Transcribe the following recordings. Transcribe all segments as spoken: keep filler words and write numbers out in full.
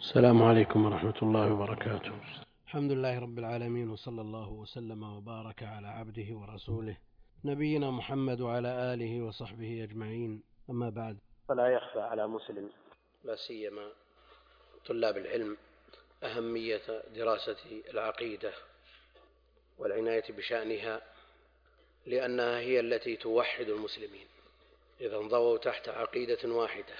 السلام عليكم ورحمة الله وبركاته. الحمد لله رب العالمين، وصلى الله وسلم وبارك على عبده ورسوله نبينا محمد وعلى آله وصحبه أجمعين، أما بعد، فلا يخفى على مسلم لا سيما طلاب العلم أهمية دراسة العقيدة والعناية بشأنها، لأنها هي التي توحد المسلمين. إذا انضووا تحت عقيدة واحدة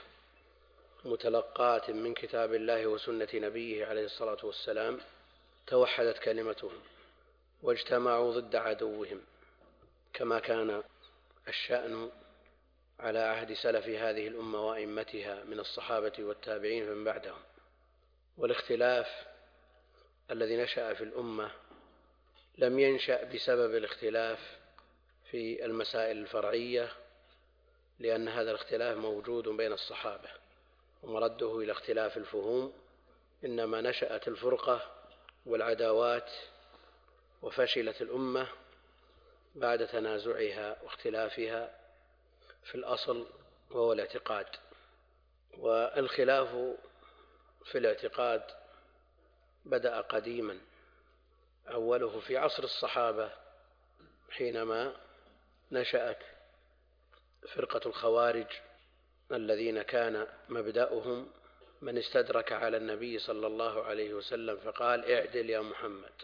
متلقاة من كتاب الله وسنة نبيه عليه الصلاة والسلام توحدت كلمتهم واجتمعوا ضد عدوهم، كما كان الشأن على عهد سلف هذه الأمة وأئمتها من الصحابة والتابعين فمن بعدهم. والاختلاف الذي نشأ في الأمة لم ينشأ بسبب الاختلاف في المسائل الفرعية، لأن هذا الاختلاف موجود بين الصحابة ومرده إلى اختلاف الفهوم، إنما نشأت الفرقة والعداوات وفشلت الأمة بعد تنازعها واختلافها في الأصل وهو الاعتقاد. والخلاف في الاعتقاد بدأ قديما، أوله في عصر الصحابة حينما نشأت فرقة الخوارج الذين كان مبدأهم من استدرك على النبي صلى الله عليه وسلم فقال: اعدل يا محمد،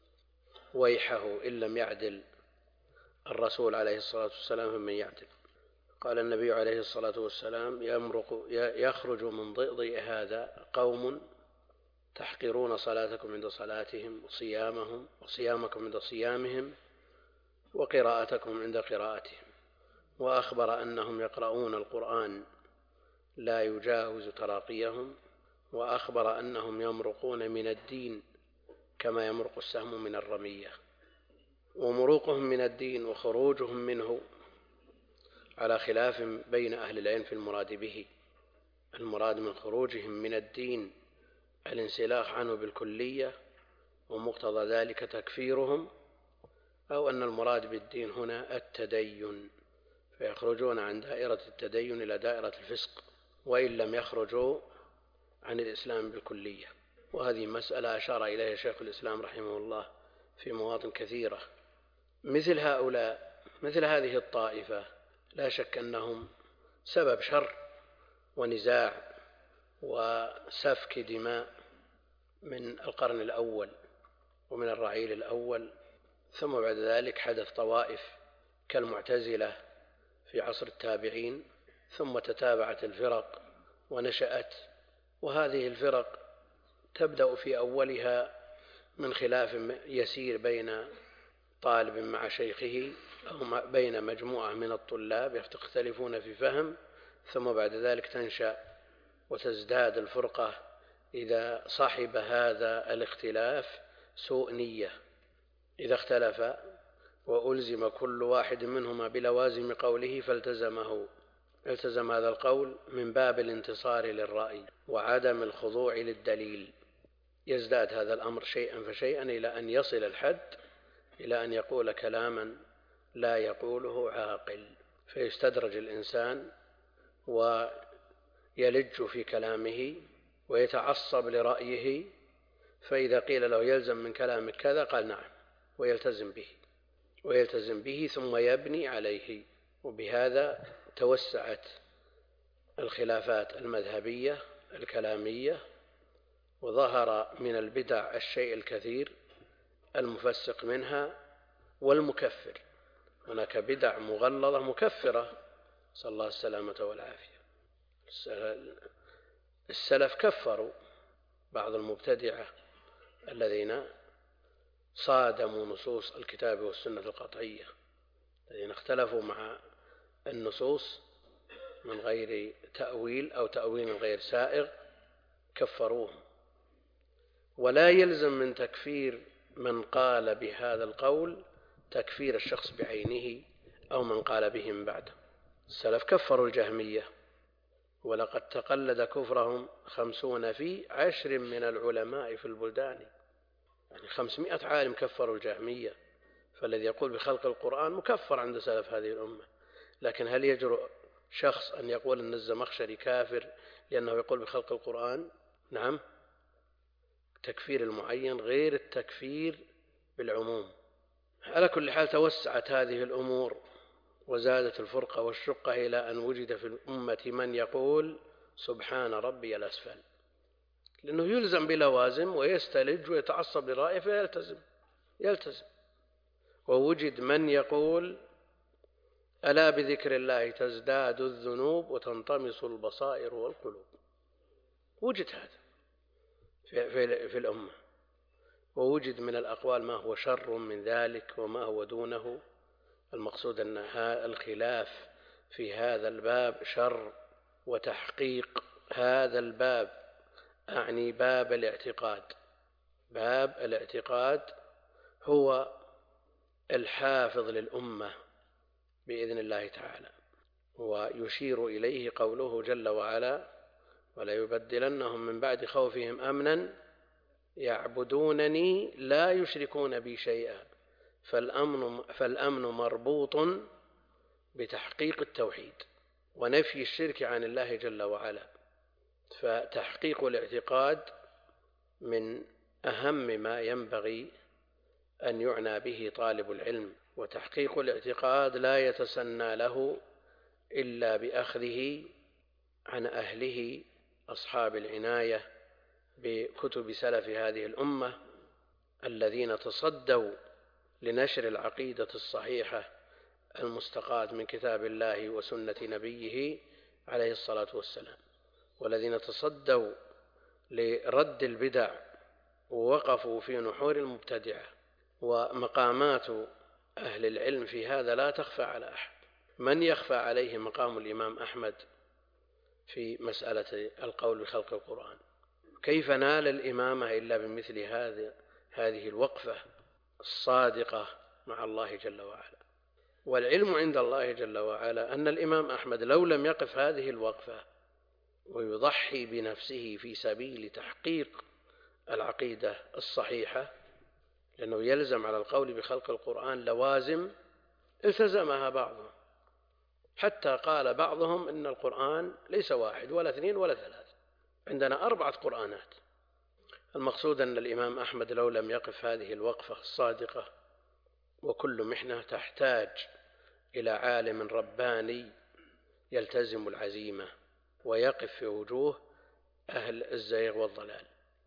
ويحه إن لم يعدل الرسول عليه الصلاة والسلام فمن يعدل. قال النبي عليه الصلاة والسلام: يمرق يخرج من ضئضئ هذا قوم تحقرون صلاتكم عند صلاتهم وصيامهم وصيامكم عند صيامهم وقراءتكم عند قراءتهم. وأخبر أنهم يقرؤون القرآن لا يجاوز تراقيهم، وأخبر أنهم يمرقون من الدين كما يمرق السهم من الرمية. ومروقهم من الدين وخروجهم منه على خلاف بين أهل العلم في المراد به. المراد من خروجهم من الدين الانسلاخ عنه بالكلية ومقتضى ذلك تكفيرهم، أو أن المراد بالدين هنا التدين، فيخرجون عن دائرة التدين إلى دائرة الفسق وإن لم يخرجوا عن الإسلام بالكلية. وهذه مسألة أشار إليها شيخ الإسلام رحمه الله في مواطن كثيرة. مثل هؤلاء مثل هذه الطائفة لا شك أنهم سبب شر ونزاع وسفك دماء من القرن الأول ومن الرعيل الأول، ثم بعد ذلك حدث طوائف كالمعتزلة في عصر التابعين، ثم تتابعت الفرق ونشأت. وهذه الفرق تبدأ في أولها من خلاف يسير بين طالب مع شيخه أو بين مجموعة من الطلاب يختلفون في فهم، ثم بعد ذلك تنشأ وتزداد الفرقة إذا صاحب هذا الاختلاف سوء نية، إذا اختلف وألزم كل واحد منهما بلوازم قوله فالتزمه التزم هذا القول من باب الانتصار للرأي وعدم الخضوع للدليل. يزداد هذا الأمر شيئا فشيئا إلى أن يصل الحد إلى أن يقول كلاما لا يقوله عاقل، فيستدرج الإنسان ويلج في كلامه ويتعصب لرأيه، فإذا قيل له يلزم من كلامك كذا قال نعم ويلتزم به ويلتزم به ثم يبني عليه. وبهذا توسعت الخلافات المذهبية الكلامية، وظهر من البدع الشيء الكثير المفسق منها والمكفر. هناك بدع مغلظة مكفرة، صلى الله السلامة والعافية. السلف كفروا بعض المبتدعة الذين صادموا نصوص الكتاب والسنة القطعية، الذين اختلفوا مع النصوص من غير تأويل أو تأويل غير سائغ كفروهم. ولا يلزم من تكفير من قال بهذا القول تكفير الشخص بعينه أو من قال به من بعده. السلف كفروا الجهمية، ولقد تقلد كفرهم خمسون في عشر من العلماء في البلدان، يعني خمسمائة عالم كفروا الجهمية. فالذي يقول بخلق القرآن مكفر عند سلف هذه الأمة. لكن هل يجرؤ شخص أن يقول أن الزمخشري كافر لأنه يقول بخلق القرآن؟ نعم، تكفير المعين غير التكفير بالعموم. على كل حال توسعت هذه الأمور وزادت الفرقة والشقة إلى أن وجد في الأمة من يقول سبحان ربي الأسفل، لأنه يلزم بلوازم ويستلج ويتعصب لرأيه فيلتزم يلتزم. ووجد من يقول ألا بذكر الله تزداد الذنوب وتنطمس البصائر والقلوب. وجد هذا في, في, في الأمة. ووجد من الأقوال ما هو شر من ذلك وما هو دونه. المقصود أن الخلاف في هذا الباب شر، وتحقيق هذا الباب أعني باب الاعتقاد باب الاعتقاد هو الحافظ للأمة بإذن الله تعالى. ويشير إليه قوله جل وعلا ولا يبدلنهم من بعد خوفهم أمنا يعبدونني لا يشركون بي شيئا. فالأمن, فالأمن مربوط بتحقيق التوحيد ونفي الشرك عن الله جل وعلا. فتحقيق الاعتقاد من أهم ما ينبغي أن يعنى به طالب العلم. وتحقيق الاعتقاد لا يتسنى له إلا بأخذه عن أهله أصحاب العناية بكتب سلف هذه الأمة الذين تصدوا لنشر العقيدة الصحيحة المستقاة من كتاب الله وسنة نبيه عليه الصلاة والسلام، والذين تصدوا لرد البدع ووقفوا في نحور المبتدعة. ومقامات أهل العلم في هذا لا تخفى على أحد. من يخفى عليه مقام الإمام أحمد في مسألة القول بخلق القرآن؟ كيف نال الإمامة إلا بمثل هذه هذه الوقفة الصادقة مع الله جل وعلا؟ والعلم عند الله جل وعلا أن الإمام أحمد لو لم يقف هذه الوقفة ويضحي بنفسه في سبيل تحقيق العقيدة الصحيحة، لأنه يلزم على القول بخلق القرآن لوازم التزمها بعضهم، حتى قال بعضهم إن القرآن ليس واحد ولا اثنين ولا ثلاث، عندنا أربعة قرآنات. المقصود أن الإمام أحمد لو لم يقف هذه الوقفة الصادقة، وكل محنة تحتاج إلى عالم رباني يلتزم العزيمة ويقف في وجوه أهل الزيغ والضلال.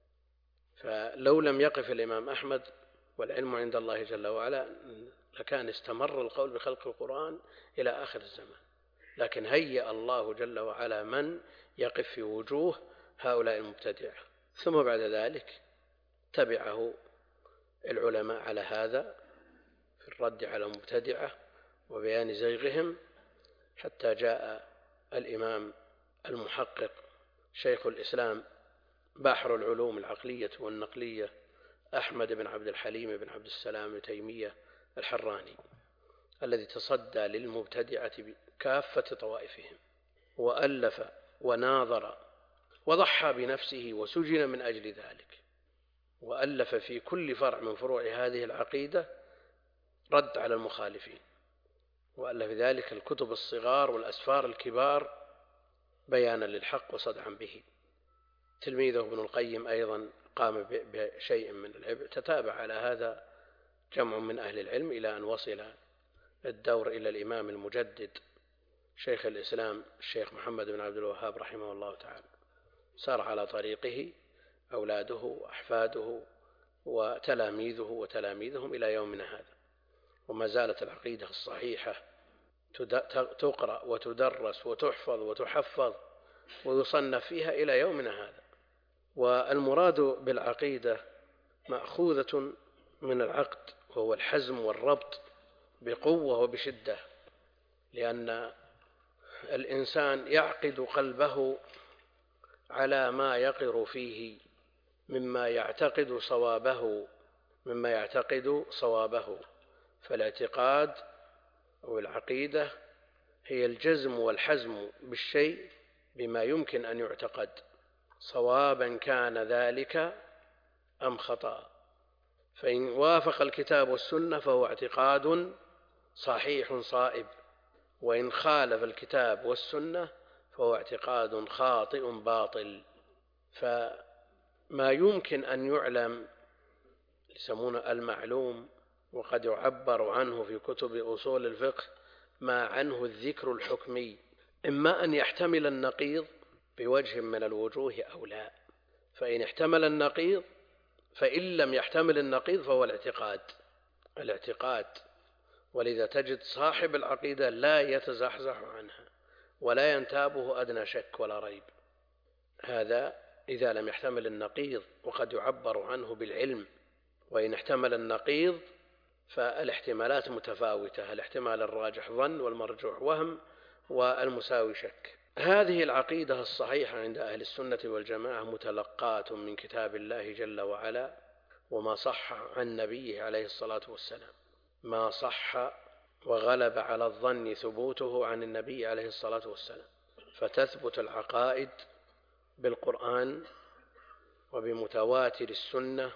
فلو لم يقف الإمام أحمد والعلم عند الله جل وعلا لكان استمر القول بخلق القرآن إلى آخر الزمان، لكن هيأ الله جل وعلا من يقف في وجوه هؤلاء المبتدعة. ثم بعد ذلك تبعه العلماء على هذا في الرد على المبتدعة وبيان زيغهم، حتى جاء الإمام المحقق شيخ الإسلام بحر العلوم العقلية والنقلية أحمد بن عبد الحليم بن عبد السلام بن تيمية الحراني، الذي تصدى للمبتدعة بكافة طوائفهم وألف وناظر وضحى بنفسه وسجن من أجل ذلك، وألف في كل فرع من فروع هذه العقيدة رد على المخالفين، وألف ذلك الكتب الصغار والأسفار الكبار بيانا للحق وصدعا به. تلميذه ابن القيم أيضا قام بشيء من العبء. تتابع على هذا جمع من أهل العلم إلى أن وصل الدور إلى الإمام المجدد شيخ الإسلام الشيخ محمد بن عبد الوهاب رحمه الله تعالى. سار على طريقه أولاده وأحفاده وتلاميذه وتلاميذهم إلى يومنا هذا، وما زالت العقيدة الصحيحة تقرأ وتدرس وتحفظ وتحفظ ويصنف فيها إلى يومنا هذا. والمراد بالعقيدة مأخوذة من العقد، وهو الحزم والربط بقوة وبشدة، لأن الإنسان يعقد قلبه على ما يقر فيه مما يعتقد صوابه مما يعتقد صوابه فالاعتقاد أو العقيدة هي الجزم والحزم بالشيء بما يمكن أن يعتقد صوابا كان ذلك أم خطأ. فإن وافق الكتاب والسنة فهو اعتقاد صحيح صائب، وإن خالف الكتاب والسنة فهو اعتقاد خاطئ باطل. ما يمكن أن يعلم يسمونه المعلوم، وقد يعبر عنه في كتب أصول الفقه ما عنه الذكر الحكمي، إما أن يحتمل النقيض بوجه من الوجوه أو لا. فإن احتمل النقيض، فإن لم يحتمل النقيض فهو الاعتقاد الاعتقاد ولذا تجد صاحب العقيدة لا يتزحزح عنها ولا ينتابه أدنى شك ولا ريب. هذا إذا لم يحتمل النقيض، وقد يعبر عنه بالعلم. وإن احتمل النقيض فالاحتمالات متفاوتة، الاحتمال الراجح ظن، والمرجوح وهم، والمساوي شك. هذه العقيدة الصحيحة عند أهل السنة والجماعة متلقاة من كتاب الله جل وعلا وما صح عن نبيه عليه الصلاة والسلام، ما صح وغلب على الظن ثبوته عن النبي عليه الصلاة والسلام. فتثبت العقائد بالقرآن وبمتواتر السنة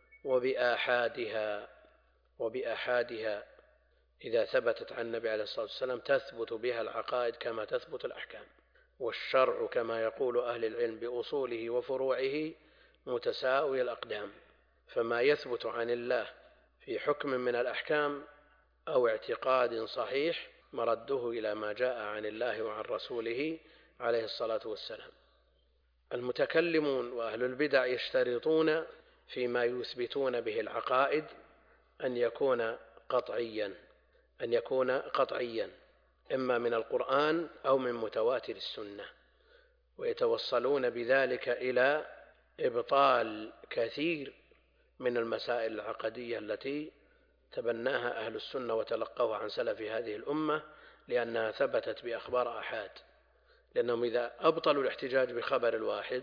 وبآحادها وبآحادها إذا ثبتت عن النبي عليه الصلاة والسلام تثبت بها العقائد كما تثبت الأحكام. والشرع كما يقول أهل العلم بأصوله وفروعه متساوي الأقدام، فما يثبت عن الله في حكم من الأحكام أو اعتقاد صحيح مرده إلى ما جاء عن الله وعن رسوله عليه الصلاة والسلام. المتكلمون وأهل البدع يشترطون فيما يثبتون به العقائد أن يكون قطعيا أن يكون قطعيا إما من القرآن أو من متواتر السنة، ويتوصلون بذلك إلى إبطال كثير من المسائل العقدية التي تبناها أهل السنة وتلقوها عن سلف هذه الأمة، لأنها ثبتت بأخبار آحاد. لأنهم إذا أبطلوا الاحتجاج بخبر الواحد،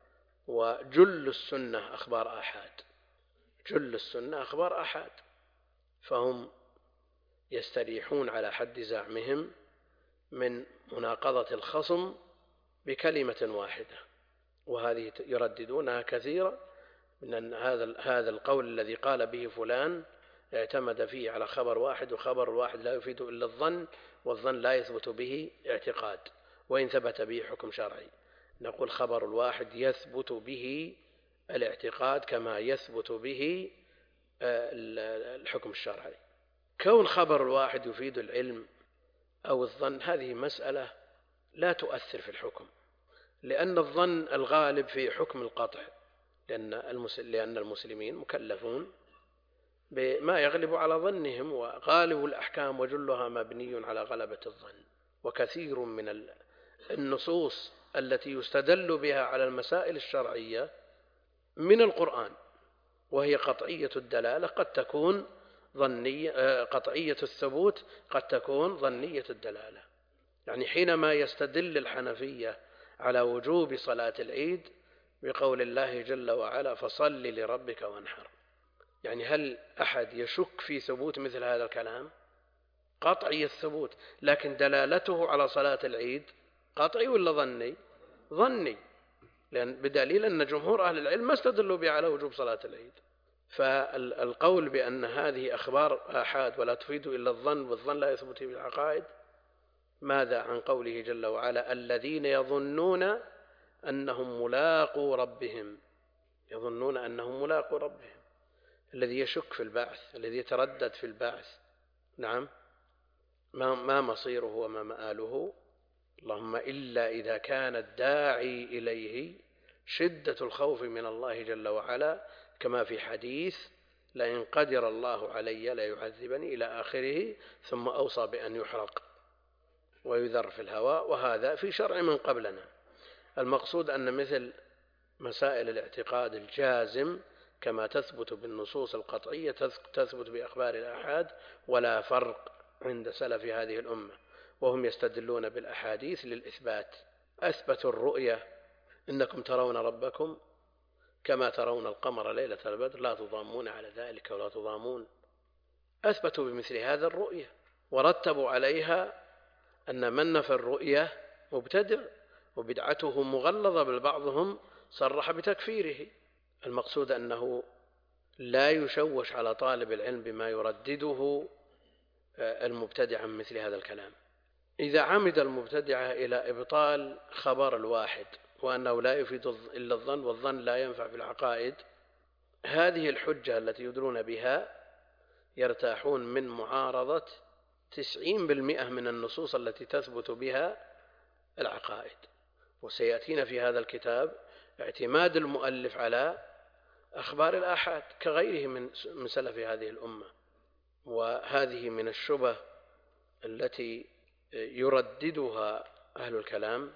وجل السنة أخبار آحاد جل السنة أخبار آحاد فهم يستريحون على حد زعمهم من مناقضة الخصم بكلمة واحدة، وهذه يرددونها كثيرا، من أن هذا هذا القول الذي قال به فلان اعتمد فيه على خبر واحد، وخبر الواحد لا يفيد إلا الظن، والظن لا يثبت به اعتقاد وإن ثبت به حكم شرعي. نقول خبر الواحد يثبت به الاعتقاد كما يثبت به الحكم الشرعي. كون خبر الواحد يفيد العلم أو الظن هذه مسألة لا تؤثر في الحكم، لأن الظن الغالب في حكم القطع، لأن المسلمين مكلفون بما يغلب على ظنهم، وغالب الأحكام وجلها مبني على غلبة الظن. وكثير من النصوص التي يستدل بها على المسائل الشرعية من القرآن وهي قطعية الدلالة قد تكون ظنية، قطعية الثبوت قد تكون ظنية الدلالة. يعني حينما يستدل الحنفية على وجوب صلاة العيد بقول الله جل وعلا فصل لربك وانحر، يعني هل أحد يشك في ثبوت مثل هذا الكلام؟ قطعي الثبوت، لكن دلالته على صلاة العيد قطعي ولا ظني؟ ظني، لأن بدليل أن جمهور أهل العلم ما استدلوا به على وجوب صلاة العيد. فالقول بأن هذه أخبار آحاد ولا تفيد إلا الظن، والظن لا يثبت به العقائد، ماذا عن قوله جل وعلا الذين يظنون أنهم ملاقو ربهم يظنون أنهم ملاقو ربهم الذي يشك في البعث، الذي يتردد في البعث، نعم، ما مصيره وما مآله؟ اللهم إلا إذا كان الداعي إليه شدة الخوف من الله جل وعلا، كما في حديث لئن قدر الله علي ليعذبني إلى آخره، ثم أوصى بأن يحرق ويذر في الهواء، وهذا في شرع من قبلنا. المقصود أن مثل مسائل الاعتقاد الجازم كما تثبت بالنصوص القطعية تثبت بأخبار الآحاد، ولا فرق عند سلف هذه الأمة، وهم يستدلون بالأحاديث للإثبات. أثبتوا الرؤية إنكم ترون ربكم كما ترون القمر ليلة البدر لا تضامون على ذلك ولا تضامون. أثبتوا بمثل هذا الرؤية، ورتبوا عليها أن من نفى الرؤية مبتدع وبدعته مغلظة، بل بعضهم صرح بتكفيره. المقصود أنه لا يشوش على طالب العلم بما يردده المبتدع من مثل هذا الكلام. إذا عمد المبتدع إلى إبطال خبر الواحد وأنه لا يفيد إلا الظن والظن لا ينفع في العقائد، هذه الحجة التي يدلون بها يرتاحون من معارضة تسعين بالمئة من النصوص التي تثبت بها العقائد. وسيأتينا في هذا الكتاب اعتماد المؤلف على أخبار الآحاد كغيره من سلف هذه الأمة. وهذه من الشبه التي يرددها أهل الكلام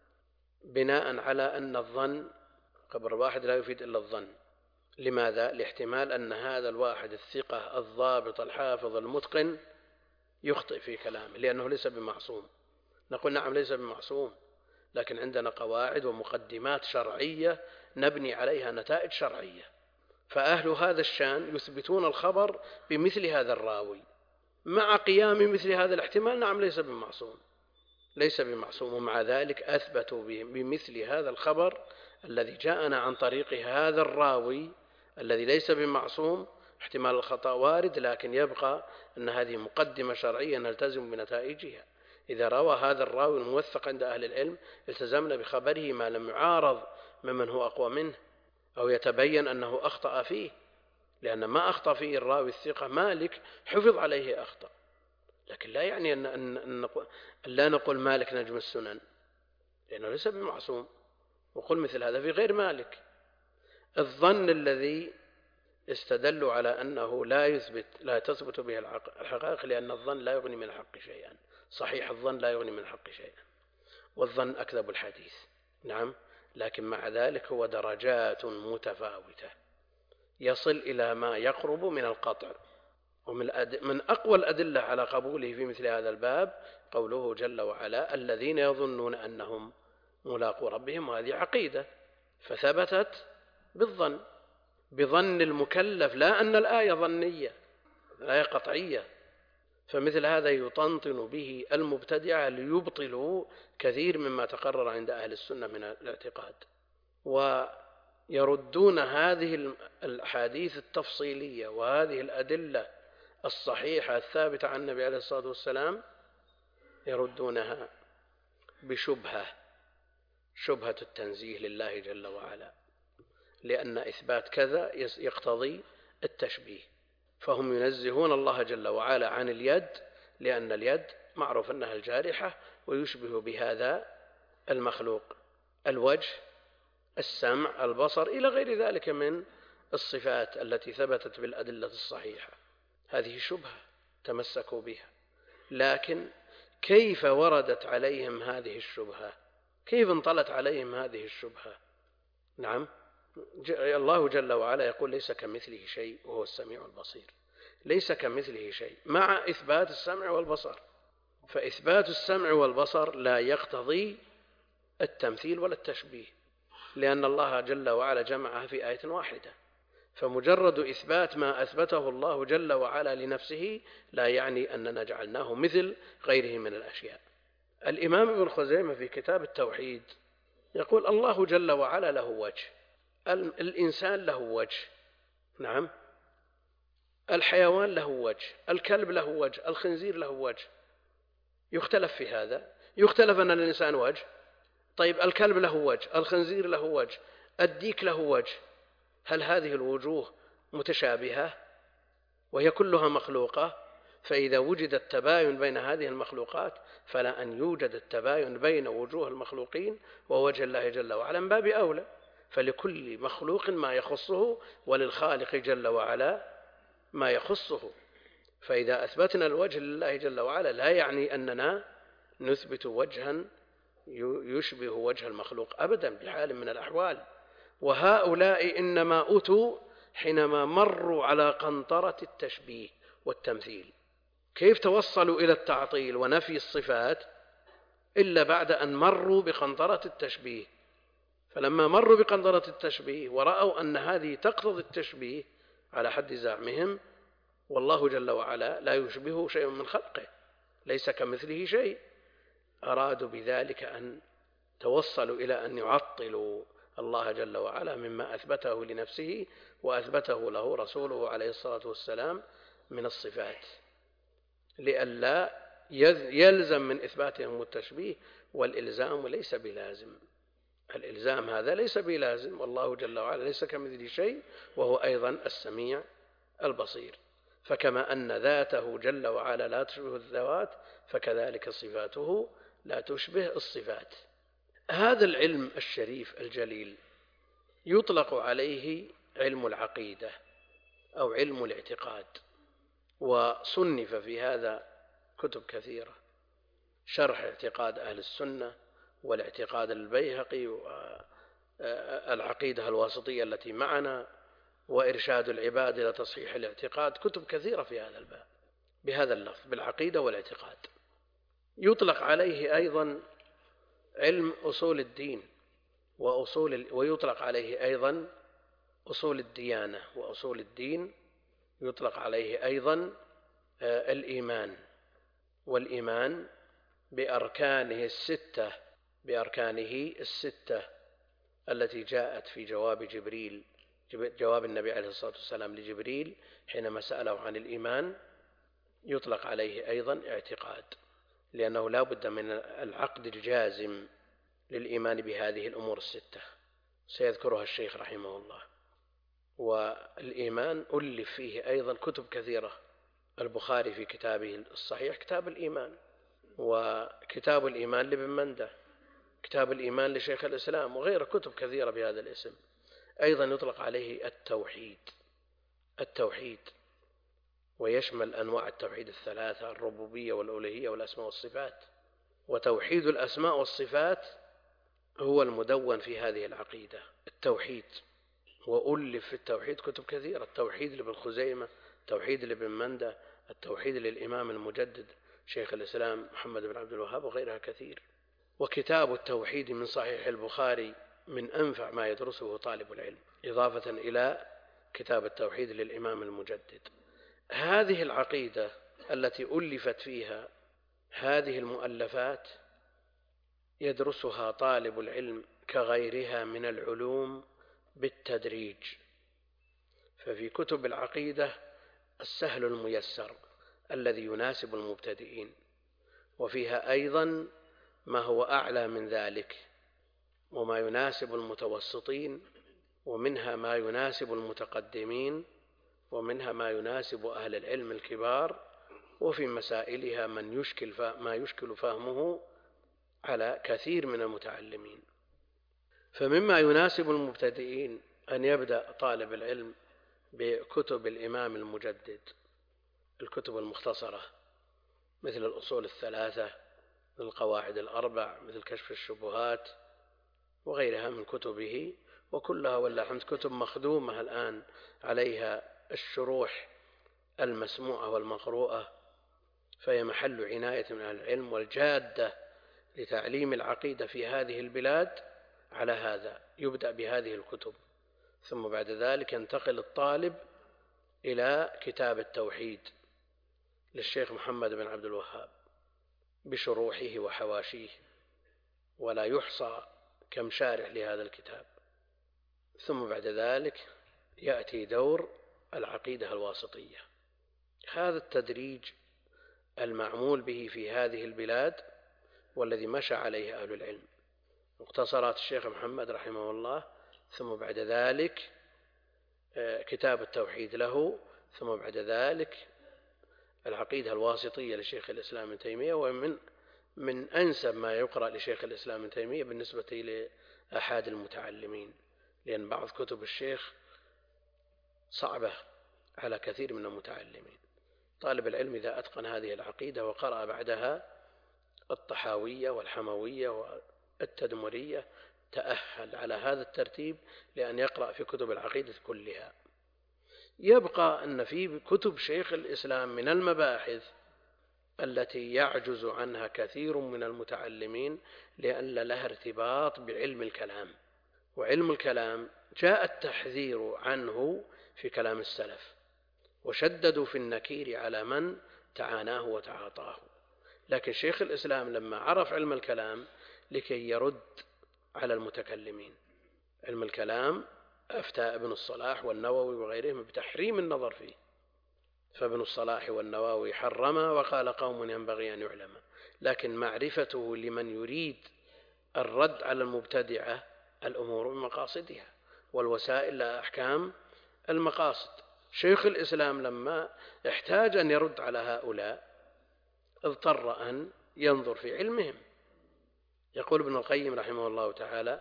بناء على أن الظن خبر واحد لا يفيد إلا الظن. لماذا؟ لاحتمال أن هذا الواحد الثقة الضابط الحافظ المتقن يخطئ في كلامه لأنه ليس بمعصوم. نقول نعم ليس بمعصوم، لكن عندنا قواعد ومقدمات شرعية نبني عليها نتائج شرعية. فأهل هذا الشان يثبتون الخبر بمثل هذا الراوي مع قيام مثل هذا الاحتمال، نعم ليس بمعصوم ليس بمعصوم ومع ذلك أثبتوا بمثل هذا الخبر الذي جاءنا عن طريق هذا الراوي الذي ليس بمعصوم احتمال الخطأ وارد، لكن يبقى أن هذه مقدمة شرعية نلتزم بنتائجها. إذا روى هذا الراوي الموثق عند أهل العلم التزمنا بخبره ما لم يعارض ممن هو أقوى منه أو يتبين أنه أخطأ فيه، لأن ما أخطأ فيه الراوي الثقة مالك حفظ عليه أخطأ، لكن لا يعني أن, أن, أن, نقول أن لا نقول مالك نجم السنن لأنه ليس بمعصوم، وقل مثل هذا في غير مالك. الظن الذي استدلوا على أنه لا يثبت لا تثبت به الحقائق لأن الظن لا يغني من الحق شيئا. صحيح الظن لا يغني من الحق شيئا والظن أكذب الحديث، نعم، لكن مع ذلك هو درجات متفاوتة يصل إلى ما يقرب من القطع. ومن من أقوى الأدلة على قبوله في مثل هذا الباب قوله جل وعلا الذين يظنون أنهم ملاقو ربهم، وهذه عقيدة فثبتت بالظن بظن المكلف، لا أن الآية ظنية الآية قطعية. فمثل هذا يطنطن به المبتدعة ليبطلوا كثير مما تقرر عند أهل السنة من الاعتقاد، ويردون هذه الأحاديث التفصيلية وهذه الأدلة الصحيحة الثابتة عن النبي عليه الصلاة والسلام يردونها بشبهة شبهة التنزيه لله جل وعلا، لأن إثبات كذا يقتضي التشبيه. فهم ينزهون الله جل وعلا عن اليد لأن اليد معروف أنها الجارحة ويشبه بهذا المخلوق، الوجه، السمع، البصر، إلى غير ذلك من الصفات التي ثبتت بالأدلة الصحيحة. هذه شبهة تمسكوا بها، لكن كيف وردت عليهم هذه الشبهة؟ كيف انطلت عليهم هذه الشبهة؟ نعم، الله جل وعلا يقول ليس كمثله شيء وهو السميع البصير، ليس كمثله شيء مع إثبات السمع والبصر. فإثبات السمع والبصر لا يقتضي التمثيل ولا التشبيه، لأن الله جل وعلا جمعها في آية واحدة. فمجرد إثبات ما أثبته الله جل وعلا لنفسه لا يعني أننا جعلناه مثل غيره من الأشياء. الإمام ابن خزيمة في كتاب التوحيد يقول الله جل وعلا له وجه، الإنسان له وجه، نعم، الحيوان له وجه، الكلب له وجه، الخنزير له وجه. يختلف في هذا، يختلف أن الإنسان وجه، طيب الكلب له وجه، الخنزير له وجه، الديك له وجه. هل هذه الوجوه متشابهة وهي كلها مخلوقة؟ فإذا وجد التباين بين هذه المخلوقات فلا أن يوجد التباين بين وجوه المخلوقين ووجه الله جل وعلا من باب أولى. فلكل مخلوق ما يخصه وللخالق جل وعلا ما يخصه. فإذا أثبتنا الوجه لله جل وعلا لا يعني أننا نثبت وجها يشبه وجه المخلوق أبدا بحال من الأحوال. وهؤلاء إنما أتوا حينما مروا على قنطرة التشبيه والتمثيل. كيف توصلوا إلى التعطيل ونفي الصفات إلا بعد أن مروا بقنطرة التشبيه؟ فلما مروا بقنطرة التشبيه ورأوا أن هذه تقتضي التشبيه على حد زعمهم، والله جل وعلا لا يشبهه شيء من خلقه، ليس كمثله شيء، أرادوا بذلك أن توصلوا إلى أن يعطلوا الله جل وعلا مما أثبته لنفسه وأثبته له رسوله عليه الصلاة والسلام من الصفات، لئلا يلزم من إثباتهم التشبيه، والإلزام ليس بلازم. الإلزام هذا ليس بلازم، والله جل وعلا ليس كمثله شيء وهو أيضا السميع البصير. فكما أن ذاته جل وعلا لا تشبه الذوات فكذلك صفاته لا تشبه الصفات. هذا العلم الشريف الجليل يطلق عليه علم العقيدة أو علم الاعتقاد، وصنف في هذا كتب كثيرة: شرح اعتقاد أهل السنة، والاعتقاد البيهقي، والعقيدة الواسطية التي معنا، وإرشاد العباد إلى تصحيح الاعتقاد. كتب كثيرة في هذا الباب بهذا اللفظ بالعقيدة والاعتقاد. يطلق عليه أيضا علم أصول الدين وأصول ويطلق عليه أيضا أصول الديانة وأصول الدين. يطلق عليه أيضا الإيمان، والإيمان بأركانه الستة بأركانه الستة التي جاءت في جواب جبريل جواب النبي عليه الصلاة والسلام لجبريل حينما سأله عن الإيمان. يطلق عليه أيضا اعتقاد، لأنه لا بد من العقد الجازم للإيمان بهذه الأمور الستة سيذكرها الشيخ رحمه الله. والإيمان ألف فيه أيضا كتب كثيرة: البخاري في كتابه الصحيح كتاب الإيمان، وكتاب الإيمان لابن منده، كتاب الإيمان لشيخ الإسلام، وغير كتب كثيرة بهذا الاسم. أيضا يطلق عليه التوحيد التوحيد ويشمل أنواع التوحيد الثلاثة: الربوبية والألوهية والأسماء والصفات. وتوحيد الأسماء والصفات هو المدون في هذه العقيدة، التوحيد. وألف في التوحيد كتب كثيرة: التوحيد لابن خزيمة، التوحيد لابن مندة، التوحيد للإمام المجدد شيخ الإسلام محمد بن عبد الوهاب، وغيرها كثير. وكتاب التوحيد من صحيح البخاري من أنفع ما يدرسه طالب العلم، إضافة إلى كتاب التوحيد للإمام المجدد. هذه العقيدة التي ألفت فيها هذه المؤلفات يدرسها طالب العلم كغيرها من العلوم بالتدريج. ففي كتب العقيدة السهل الميسر الذي يناسب المبتدئين، وفيها أيضا ما هو أعلى من ذلك وما يناسب المتوسطين، ومنها ما يناسب المتقدمين، ومنها ما يناسب أهل العلم الكبار، وفي مسائلها من يشكل ما يشكل فهمه على كثير من المتعلمين. فمما يناسب المبتدئين أن يبدأ طالب العلم بكتب الإمام المجدد، الكتب المختصرة مثل الأصول الثلاثة، مثل القواعد الأربع، مثل كشف الشبهات، وغيرها من كتبه، وكلها ولا الحمد كتب مخدومة الآن عليها الشروح المسموعة والمقروءة، فهي محل عناية من أهل العلم والجادة لتعليم العقيدة في هذه البلاد. على هذا يبدأ بهذه الكتب، ثم بعد ذلك ينتقل الطالب إلى كتاب التوحيد للشيخ محمد بن عبد الوهاب بشروحه وحواشيه، ولا يحصى كم شارح لهذا الكتاب. ثم بعد ذلك يأتي دور العقيدة الواسطية. هذا التدريج المعمول به في هذه البلاد والذي مشى عليه أهل العلم. مختصرات الشيخ محمد رحمه الله، ثم بعد ذلك كتاب التوحيد له، ثم بعد ذلك العقيدة الواسطية لشيخ الإسلام ابن تيمية. ومن من أنسب ما يقرأ لشيخ الإسلام ابن تيمية بالنسبة لأحد المتعلمين، لأن بعض كتب الشيخ صعبة على كثير من المتعلمين. طالب العلم إذا أتقن هذه العقيدة وقرأ بعدها الطحاوية والحموية والتدمرية تأهل على هذا الترتيب لأن يقرأ في كتب العقيدة كلها. يبقى أن في كتب شيخ الإسلام من المباحث التي يعجز عنها كثير من المتعلمين لأن لها ارتباط بعلم الكلام، وعلم الكلام جاء التحذير عنه في كلام السلف، وشددوا في النكير على من تعاناه وتعاطاه. لكن شيخ الإسلام لما عرف علم الكلام لكي يرد على المتكلمين، علم الكلام أفتى ابن الصلاح والنووي وغيرهم بتحريم النظر فيه، فابن الصلاح والنووي حرم وقال قوم ينبغي أن يعلم. لكن معرفته لمن يريد الرد على المبتدعة الأمور بمقاصدها، والوسائل لها أحكام المقاصد. شيخ الإسلام لما احتاج أن يرد على هؤلاء اضطر أن ينظر في علمهم. يقول ابن القيم رحمه الله تعالى: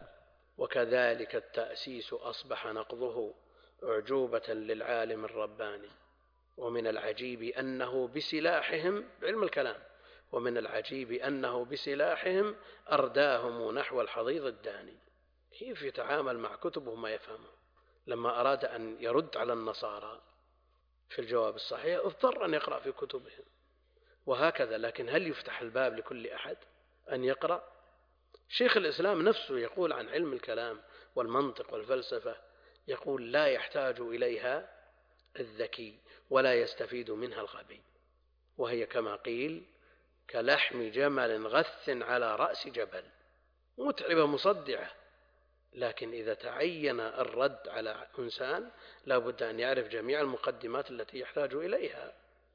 وكذلك التأسيس أصبح نقضه أعجوبة للعالم الرباني، ومن العجيب أنه بسلاحهم علم الكلام ومن العجيب أنه بسلاحهم أرداهم نحو الحضيض الداني. كيف يتعامل مع كتبه ما يفهمه؟ لما أراد أن يرد على النصارى في الجواب الصحيح اضطر أن يقرأ في كتبهم، وهكذا. لكن هل يفتح الباب لكل أحد أن يقرأ؟ شيخ الإسلام نفسه يقول عن علم الكلام والمنطق والفلسفة، يقول: لا يحتاج إليها الذكي ولا يستفيد منها الغبي، وهي كما قيل كلحم جمل غث على رأس جبل، متعبة مصدعة. لكن إذا تعين الرد على إنسان لا بد أن يعرف جميع المقدمات التي يحتاج إليها،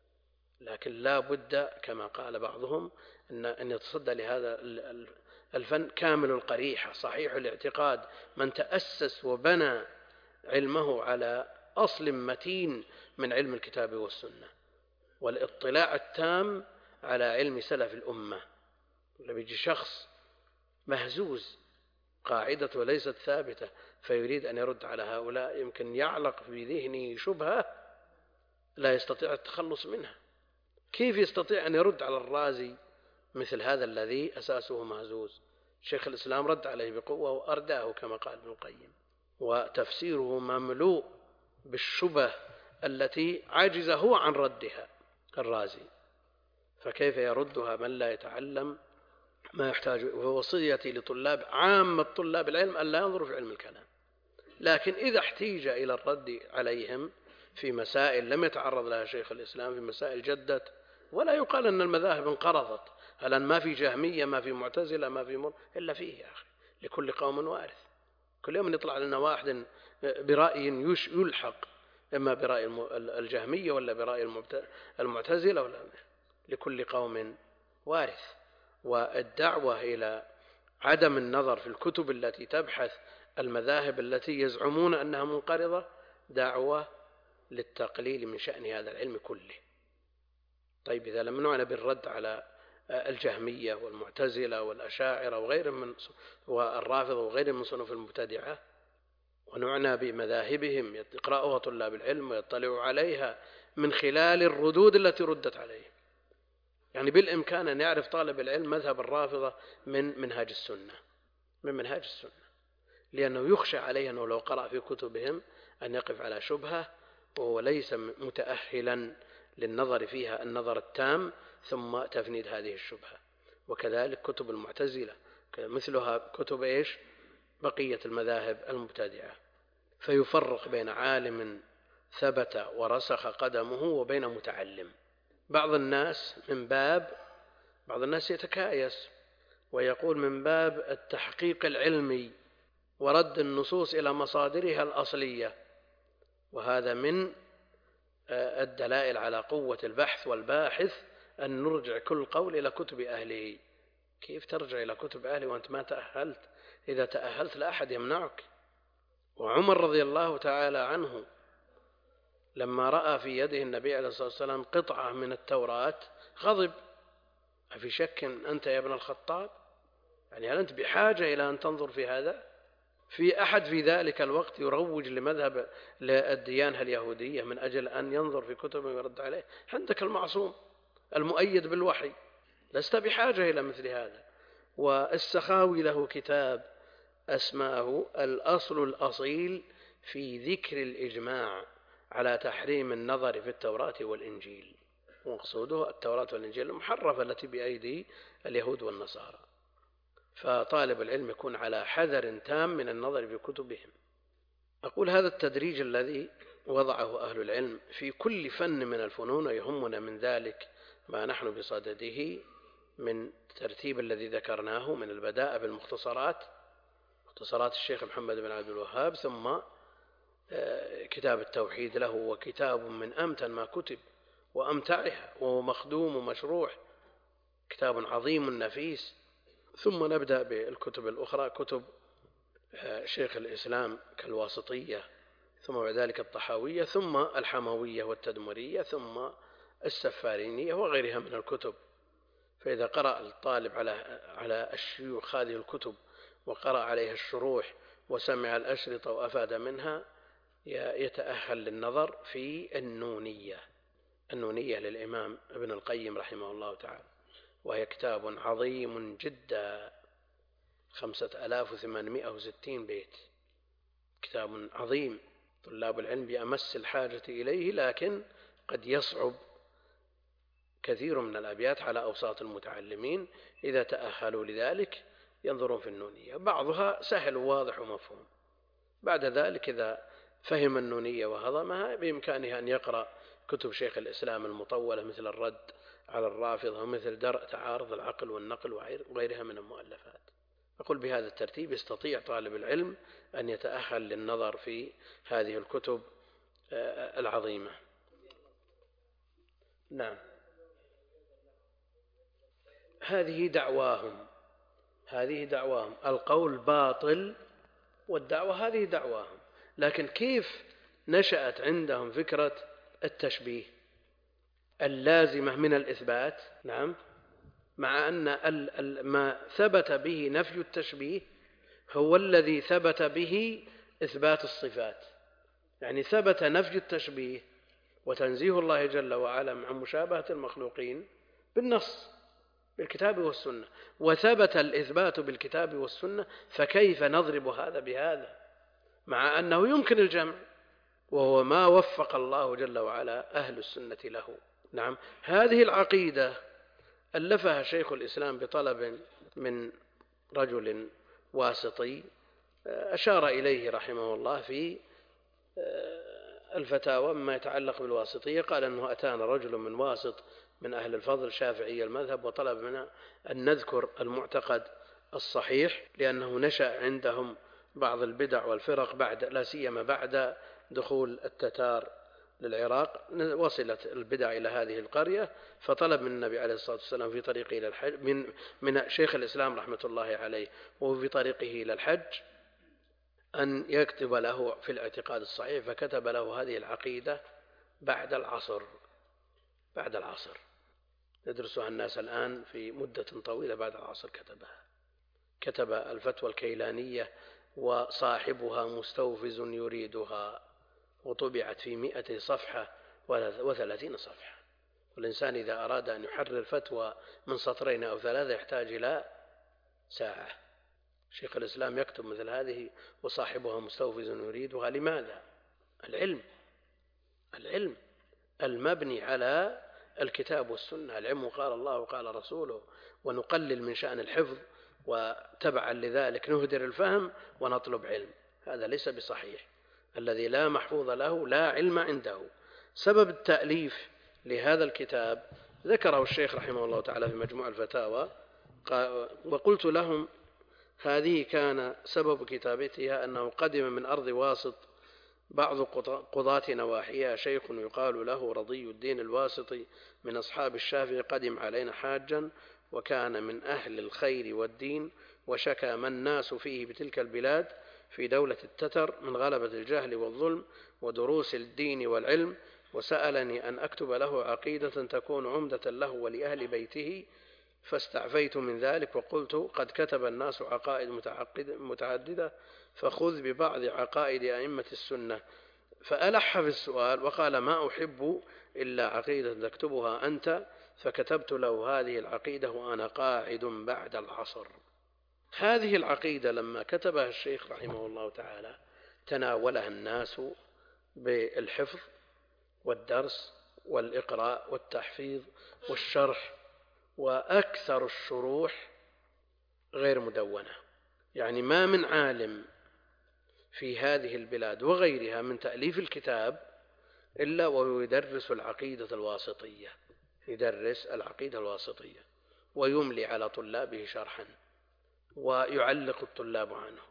لكن لا بد كما قال بعضهم أن يتصدى لهذا الفن كامل القريحة صحيح الاعتقاد، من تأسس وبنى علمه على أصل متين من علم الكتاب والسنة، والاطلاع التام على علم سلف الأمة. لما يجي شخص مهزوز قاعدته ليست ثابتة فيريد أن يرد على هؤلاء، يمكن يعلق في ذهنه شبهة لا يستطيع التخلص منها. كيف يستطيع أن يرد على الرازي مثل هذا الذي أساسه مهزوز؟ شيخ الإسلام رد عليه بقوة وأرداه كما قال ابن القيم، وتفسيره مملوء بالشبه التي عجز هو عن ردها الرازي، فكيف يردها من لا يتعلم ما يحتاج؟ ووصيتي لطلاب عامة طلاب العلم أن لا ينظروا في علم الكلام، لكن إذا احتيج إلى الرد عليهم في مسائل لم يتعرض لها شيخ الإسلام، في مسائل جدت، ولا يقال أن المذاهب انقرضت، هل ما في جهمية ما في معتزلة ما في مر إلا فيه يا أخي، لكل قوم وارث. كل يوم يطلع لنا واحد برأي يلحق إما برأي الجهمية ولا برأي المعتزلة، ولا لكل قوم وارث. والدعوة إلى عدم النظر في الكتب التي تبحث المذاهب التي يزعمون أنها منقرضة دعوة للتقليل من شأن هذا العلم كله. طيب إذا لم نعنى بالرد على الجهمية والمعتزلة والأشاعرة وغيرهم من والرافضة وغيرهم من صنوف المبتدعة، ونعنى بمذاهبهم يقرأها طلاب العلم ويطلعوا عليها من خلال الردود التي ردت عليه، يعني بالإمكان أن يعرف طالب العلم مذهب الرافضة من منهاج السنة من منهاج السنة لأنه يخشى عليه أنه لو قرأ في كتبهم أن يقف على شبهة وهو ليس متأهلا للنظر فيها النظر التام ثم تفنيد هذه الشبهة. وكذلك كتب المعتزلة مثلها كتب إيش بقية المذاهب المبتدعة، فيفرق بين عالم ثبت ورسخ قدمه وبين متعلم. بعض الناس من باب بعض الناس يتكايس ويقول من باب التحقيق العلمي ورد النصوص إلى مصادرها الأصلية، وهذا من الدلائل على قوة البحث والباحث أن نرجع كل قول إلى كتب أهله. كيف ترجع إلى كتب أهله وأنت ما تأهلت؟ إذا تأهلت لا أحد يمنعك. وعمر رضي الله تعالى عنه لما رأى في يده النبي عليه الصلاة والسلام قطعة من التوراة غضب: أفي شك أنت يا ابن الخطاب؟ يعني هل أنت بحاجة إلى أن تنظر في هذا؟ في أحد في ذلك الوقت يروج لمذهب للديانة اليهودية من أجل أن ينظر في كتبه ويرد عليه؟ عندك المعصوم المؤيد بالوحي، لست بحاجة إلى مثل هذا. والسخاوي له كتاب أسماه الأصل الأصيل في ذكر الإجماع على تحريم النظر في التوراة والإنجيل، ومقصوده التوراة والإنجيل المحرفة التي بأيدي اليهود والنصارى. فطالب العلم يكون على حذر تام من النظر في كتبهم. أقول هذا التدريج الذي وضعه أهل العلم في كل فن من الفنون، يهمنا من ذلك ما نحن بصدده من ترتيب الذي ذكرناه من البداء بالمختصرات، مختصرات الشيخ محمد بن عبد الوهاب، ثم كتاب التوحيد له، وكتاب من أمتن ما كتب وأمتعها وهو مخدوم ومشروح، كتاب عظيم نفيس. ثم نبدأ بالكتب الأخرى، كتب شيخ الإسلام كالواسطية، ثم بعد ذلك الطحاوية، ثم الحموية والتدمرية، ثم السفارينية وغيرها من الكتب. فإذا قرأ الطالب على على الشيوخ هذه الكتب وقرأ عليها الشروح وسمع الأشرطة وأفاد منها يتأهل للنظر في النونية النونية للإمام ابن القيم رحمه الله تعالى، وهي كتاب عظيم جدا، خمسة آلاف وثمانمائة وستين بيت، كتاب عظيم طلاب العلم بأمس الحاجة إليه، لكن قد يصعب كثير من الأبيات على أوساط المتعلمين. إذا تأهلوا لذلك ينظرون في النونية، بعضها سهل وواضح ومفهوم. بعد ذلك إذا فهم النونية وهضمها بإمكانه أن يقرأ كتب شيخ الإسلام المطولة مثل الرد على الرافضة ومثل درء تعارض العقل والنقل وغيرها من المؤلفات. أقول بهذا الترتيب يستطيع طالب العلم أن يتأهل للنظر في هذه الكتب العظيمة. نعم، هذه دعواهم هذه دعواهم القول باطل والدعوة هذه دعواهم. لكن كيف نشأت عندهم فكرة التشبيه اللازمة من الإثبات؟ نعم، مع أن ما ثبت به نفي التشبيه هو الذي ثبت به إثبات الصفات. يعني ثبت نفي التشبيه وتنزيه الله جل وعلا عن مشابهة المخلوقين بالنص بالكتاب والسنة، وثبت الإثبات بالكتاب والسنة، فكيف نضرب هذا بهذا مع أنه يمكن الجمع، وهو ما وفق الله جل وعلا أهل السنة له. نعم، هذه العقيدة ألفها شيخ الإسلام بطلب من رجل واسطي أشار إليه رحمه الله في الفتاوى مما يتعلق بالواسطية. قال أنه أتانا رجل من واسط من أهل الفضل شافعي المذهب وطلب منا أن نذكر المعتقد الصحيح، لأنه نشأ عندهم بعض البدع والفرق بعد لا سيما بعد دخول التتار للعراق، وصلت البدع إلى هذه القرية، فطلب من النبي عليه الصلاة والسلام في طريقه إلى الحج من من شيخ الإسلام رحمة الله عليه وفي طريقه إلى الحج أن يكتب له في الاعتقاد الصحيح، فكتب له هذه العقيدة بعد العصر بعد العصر يدرسها الناس الآن في مدة طويلة. بعد العصر كتبها كتب الفتوى الكيلانية وصاحبها مستوفز يريدها، وطبعت في مئة صفحة وثلاثين صفحة. والإنسان إذا أراد أن يحرر فتوى من سطرين أو ثلاثة يحتاج إلى ساعة. شيخ الإسلام يكتب مثل هذه وصاحبها مستوفز يريدها. لماذا؟ العلم العلم المبني على الكتاب والسنة، العلم قال الله وقال رسوله، ونقلل من شأن الحفظ، وتبعا لذلك نهدر الفهم ونطلب علم. هذا ليس بصحيح. الذي لا محفوظ له لا علم عنده. سبب التأليف لهذا الكتاب ذكره الشيخ رحمه الله تعالى في مجموع الفتاوى، وقلت لهم هذه كان سبب كتابتها أنه قدم من أرض واسط بعض قضاة نواحيها شيخ يقال له رضي الدين الواسطي من أصحاب الشافعي، قدم علينا حاجا وكان من أهل الخير والدين، وشكى ما الناس فيه بتلك البلاد في دولة التتر من غلبة الجهل والظلم ودروس الدين والعلم، وسألني أن أكتب له عقيدة تكون عمدة له ولأهل بيته، فاستعفيت من ذلك وقلت قد كتب الناس عقائد متعددة فخذ ببعض عقائد أئمة السنة. فألح في السؤال وقال ما أحب إلا عقيدة تكتبها أنت، فكتبت له هذه العقيدة وأنا قاعد بعد العصر. هذه العقيدة لما كتبها الشيخ رحمه الله تعالى تناولها الناس بالحفظ والدرس والإقراء والتحفيظ والشرح، وأكثر الشروح غير مدونة. يعني ما من عالم في هذه البلاد وغيرها من تأليف الكتاب إلا وهو يدرس العقيدة الواسطية يدرس العقيدة الواسطية ويملي على طلابه شرحا ويعلق الطلاب عنه.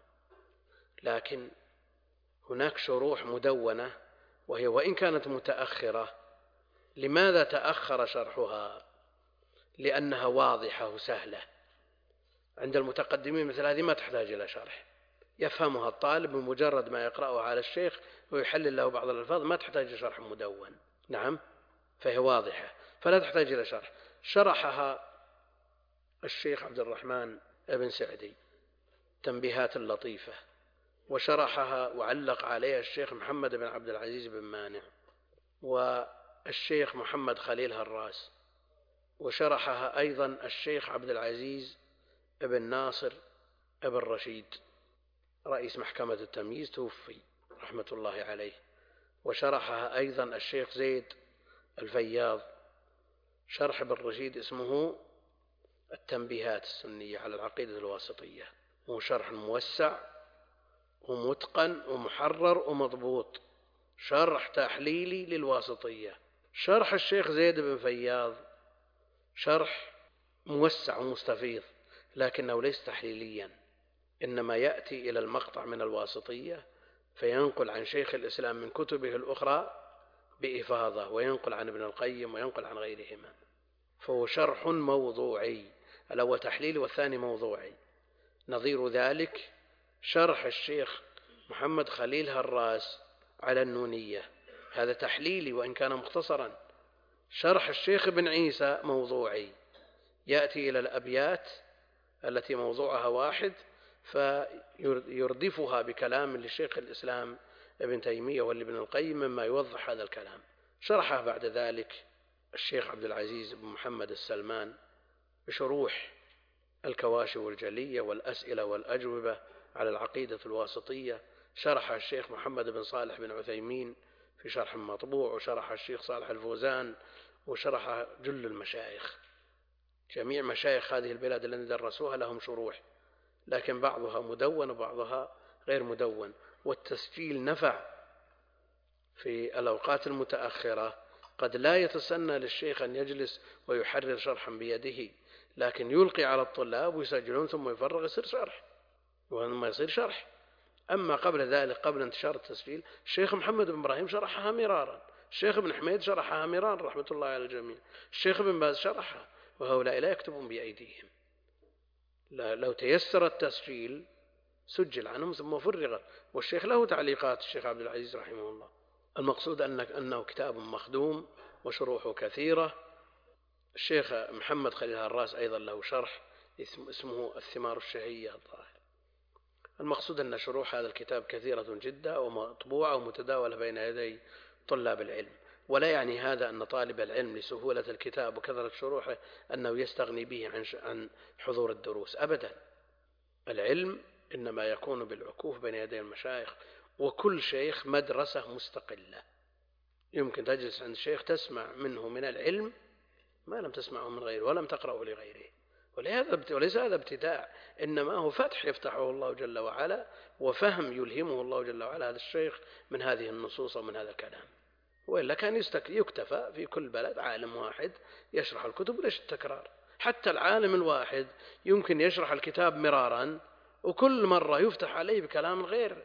لكن هناك شروح مدونة وهي وإن كانت متأخرة. لماذا تأخر شرحها؟ لأنها واضحة وسهلة. عند المتقدمين مثل هذه ما تحتاج إلى شرح، يفهمها الطالب بمجرد ما يقرأها على الشيخ ويحلل له بعض الألفاظ، ما تحتاج شرح مدون. نعم، فهي واضحة فلا تحتاج إلى شرح. شرحها الشيخ عبد الرحمن بن سعدي تنبيهات لطيفة، وشرحها وعلق عليها الشيخ محمد بن عبد العزيز بن مانع والشيخ محمد خليل هراس، وشرحها أيضا الشيخ عبد العزيز بن ناصر بن رشيد رئيس محكمة التمييز توفي رحمة الله عليه، وشرحها أيضا الشيخ زيد الفياض شرح ابن رشيد اسمه التنبيهات السنية على العقيدة الواسطية، هو شرح موسع ومتقن ومحرر ومضبوط، شرح تحليلي للواسطية. شرح الشيخ زيد بن فياض شرح موسع ومستفيض، لكنه ليس تحليليا، إنما يأتي إلى المقطع من الواسطية فينقل عن شيخ الإسلام من كتبه الأخرى بإفاضة، وينقل عن ابن القيم وينقل عن غيرهما، فهو شرح موضوعي، الأول تحليلي والثاني موضوعي. نظير ذلك شرح الشيخ محمد خليل هراس على النونية، هذا تحليلي وإن كان مختصرا. شرح الشيخ ابن عيسى موضوعي، يأتي إلى الأبيات التي موضوعها واحد فيردفها بكلام للشيخ الإسلام ابن تيمية والابن القيم مما يوضح هذا الكلام. شرحه بعد ذلك الشيخ عبد العزيز بن محمد السلمان بشروح الكواشف الجلية والأسئلة والأجوبة على العقيدة الواسطية. شرح الشيخ محمد بن صالح بن عثيمين في شرح مطبوع، وشرح الشيخ صالح الفوزان، وشرح جل المشايخ. جميع مشايخ هذه البلاد الذين درسوها لهم شروح، لكن بعضها مدون وبعضها غير مدون، والتسجيل نفع في الأوقات المتأخرة. قد لا يتسنى للشيخ أن يجلس ويحرر شرحا بيده، لكن يلقي على الطلاب ويسجلون ثم يفرغ يصير شرح، وما يصير شرح. أما قبل ذلك قبل انتشار التسجيل الشيخ محمد بن إبراهيم شرحها مرارا، الشيخ ابن حميد شرحها مرارا رحمة الله على الجميع، الشيخ ابن باز شرحها، وهؤلاء لا يكتبون بأيديهم. لو تيسر التسجيل سجل عنهم ثم فرغ، والشيخ له تعليقات الشيخ عبد العزيز رحمه الله. المقصود أنك أنه كتاب مخدوم وشروحه كثيرة. الشيخ محمد خليل هراس أيضا له شرح اسمه الثمار الشهية الظاهر. المقصود أن شروح هذا الكتاب كثيرة جدا ومطبوعة ومتداولة بين يدي طلاب العلم، ولا يعني هذا أن طالب العلم لسهولة الكتاب وكثرة شروحه أنه يستغني به عن حضور الدروس أبدا. العلم إنما يكون بالعكوف بين يدي المشايخ، وكل شيخ مدرسة مستقلة. يمكن تجلس عند شيخ تسمع منه من العلم ما لم تسمعه من غيره ولم تقرأه لغيره، وليس هذا ابتداع، إنما هو فتح يفتحه الله جل وعلا، وفهم يلهمه الله جل وعلا هذا الشيخ من هذه النصوص ومن هذا الكلام. وإلا كان يكتفى في كل بلد عالم واحد يشرح الكتب، ليش التكرار؟ حتى العالم الواحد يمكن يشرح الكتاب مرارا وكل مرة يفتح عليه بكلام غير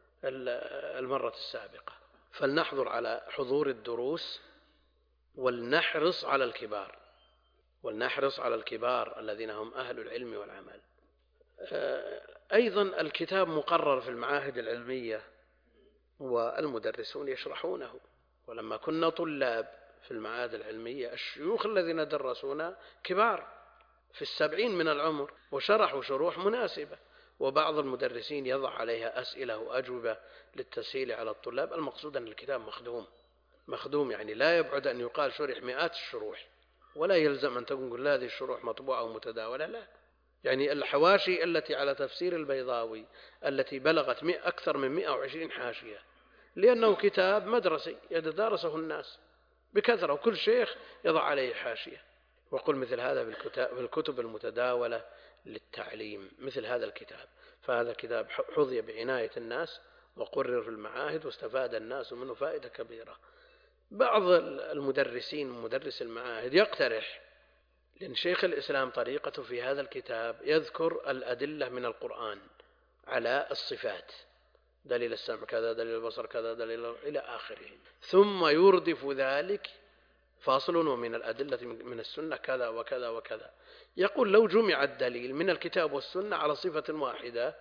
المرة السابقة. فلنحضر على حضور الدروس، ولنحرص على الكبار ولنحرص على الكبار الذين هم أهل العلم والعمل. أيضا الكتاب مقرر في المعاهد العلمية والمدرسون يشرحونه، ولما كنا طلاب في المعاهد العلمية الشيوخ الذين درسونا كبار في السبعين من العمر وشرحوا شروح مناسبة، وبعض المدرسين يضع عليها أسئلة وأجوبة للتسهيل على الطلاب. المقصود أن الكتاب مخدوم مخدوم يعني لا يبعد أن يقال شرح مئات الشروح، ولا يلزم أن تقول هذه الشروح مطبوعة ومتداولة، لا. يعني الحواشي التي على تفسير البيضاوي التي بلغت أكثر من مئة وعشرين حاشية، لأنه كتاب مدرسي يتدارسه الناس بكثرة، وكل شيخ يضع عليه حاشية. وقل مثل هذا بالكتب المتداولة للتعليم مثل هذا الكتاب، فهذا كتاب حظي بعناية الناس وقرر في المعاهد واستفاد الناس منه فائدة كبيرة. بعض المدرسين مدرس المعاهد يقترح، لأن شيخ الإسلام طريقته في هذا الكتاب يذكر الأدلة من القرآن على الصفات، دليل السمع كذا، دليل البصر كذا، دليل إلى آخره، ثم يردف ذلك فاصل ومن الأدلة من السنة كذا وكذا وكذا. يقول لو جمع الدليل من الكتاب والسنة على صفة واحدة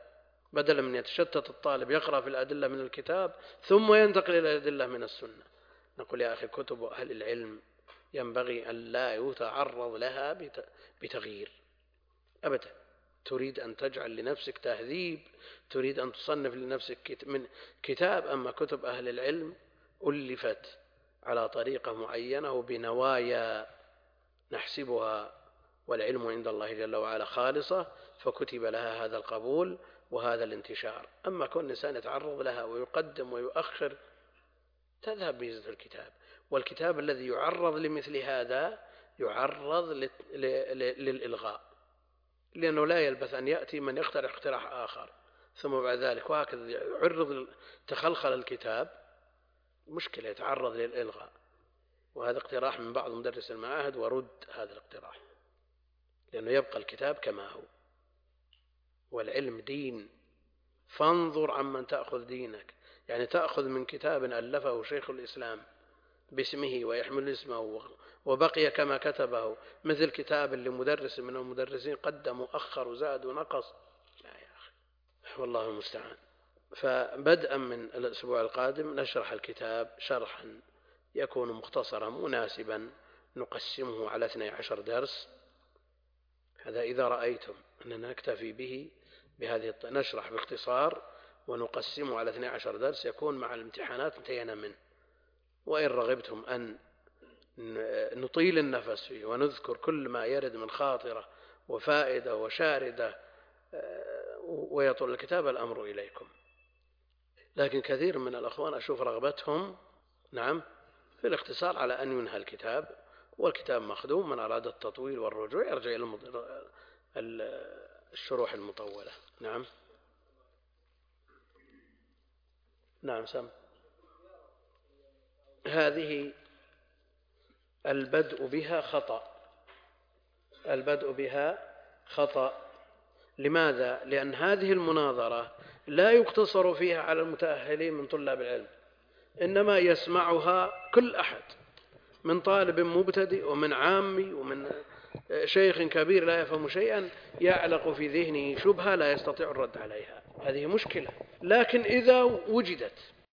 بدلا من يتشتت الطالب يقرأ في الأدلة من الكتاب ثم ينتقل إلى الأدلة من السنة. نقول يا أخي كتب أهل العلم ينبغي أن لا يتعرض لها بتغيير أبدا. تريد أن تجعل لنفسك تهذيب، تريد أن تصنف لنفسك من كتاب. أما كتب أهل العلم ألفت على طريقة معينة وبنوايا نحسبها والعلم عند الله جل وعلا خالصة، فكتب لها هذا القبول وهذا الانتشار. أما كون الإنسان يتعرض لها ويقدم ويؤخر تذهب ميزة الكتاب. والكتاب الذي يعرض لمثل هذا يعرض للإلغاء، لأنه لا يلبث أن يأتي من يقترح اقتراح آخر ثم بعد ذلك وهكذا يعرض تخلخل الكتاب، مشكلة يتعرض للإلغاء. وهذا اقتراح من بعض مدرس المعاهد ورد هذا الاقتراح، لأنه يبقى الكتاب كما هو. والعلم دين، فانظر عمن تأخذ دينك. يعني تأخذ من كتاب ألفه شيخ الإسلام باسمه ويحمل اسمه وبقي كما كتبه، مثل كتاب لمدرس من المدرسين قدم وأخر وزاد ونقص، لا يا أخي، والله المستعان. فبدءا من الأسبوع القادم نشرح الكتاب شرحا يكون مختصرا مناسبا، نقسمه على اثني عشر درس. هذا إذا رأيتم أننا نكتفي به بهذه نشرح باختصار ونقسمه على اثني عشر درس، يكون مع الامتحانات انتهينا منه. وإن رغبتم أن نطيل النفس فيه ونذكر كل ما يرد من خاطرة وفائدة وشاردة ويطول الكتاب، الأمر إليكم. لكن كثير من الأخوان أشوف رغبتهم نعم في الاختصار على أن ينهى الكتاب، والكتاب مخدوم. من أراد التطويل والرجوع يرجع إلى الشروح المطولة. نعم نعم سم هذه البدء بها خطأ، البدء بها خطأ. لماذا؟ لأن هذه المناظرة لا يقتصر فيها على المتأهلين من طلاب العلم، إنما يسمعها كل أحد، من طالب مبتدئ ومن عامي ومن شيخ كبير لا يفهم شيئا يعلق في ذهنه شبهة لا يستطيع الرد عليها. هذه مشكلة. لكن إذا وجدت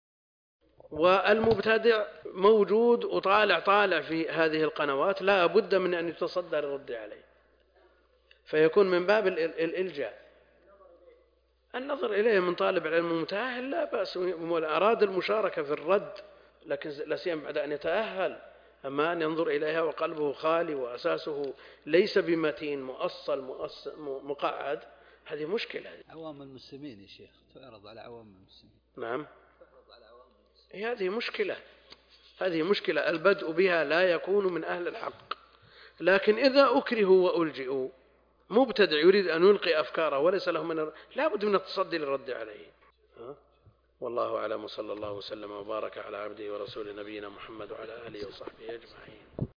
والمبتدع موجود وطالع طالع في هذه القنوات، لا بد من أن يتصدى للرد عليه، فيكون من باب الإلجاء. النظر إليه من طالب العلم المتأهل لا بأس، أراد المشاركة في الرد، لكن لا سيما بعد أن يتأهل. أما أن ينظر إليها وقلبه خالي وأساسه ليس بمتين مؤصل مؤصل مقعد، هذه مشكلة. عوام المسلمين يا شيخ تعرض على عوام المسلمين. نعم هذه مشكلة، هذه مشكلة. البدء بها لا يكون من أهل الحق. لكن إذا أكرهوا وألجئوا، مبتدع يريد أن يلقي أفكاره وليس له من لا بد من التصدي للرد عليه. والله أعلم، صلى الله وسلم وبارك على عبده ورسوله نبينا محمد وعلى آله وصحبه أجمعين.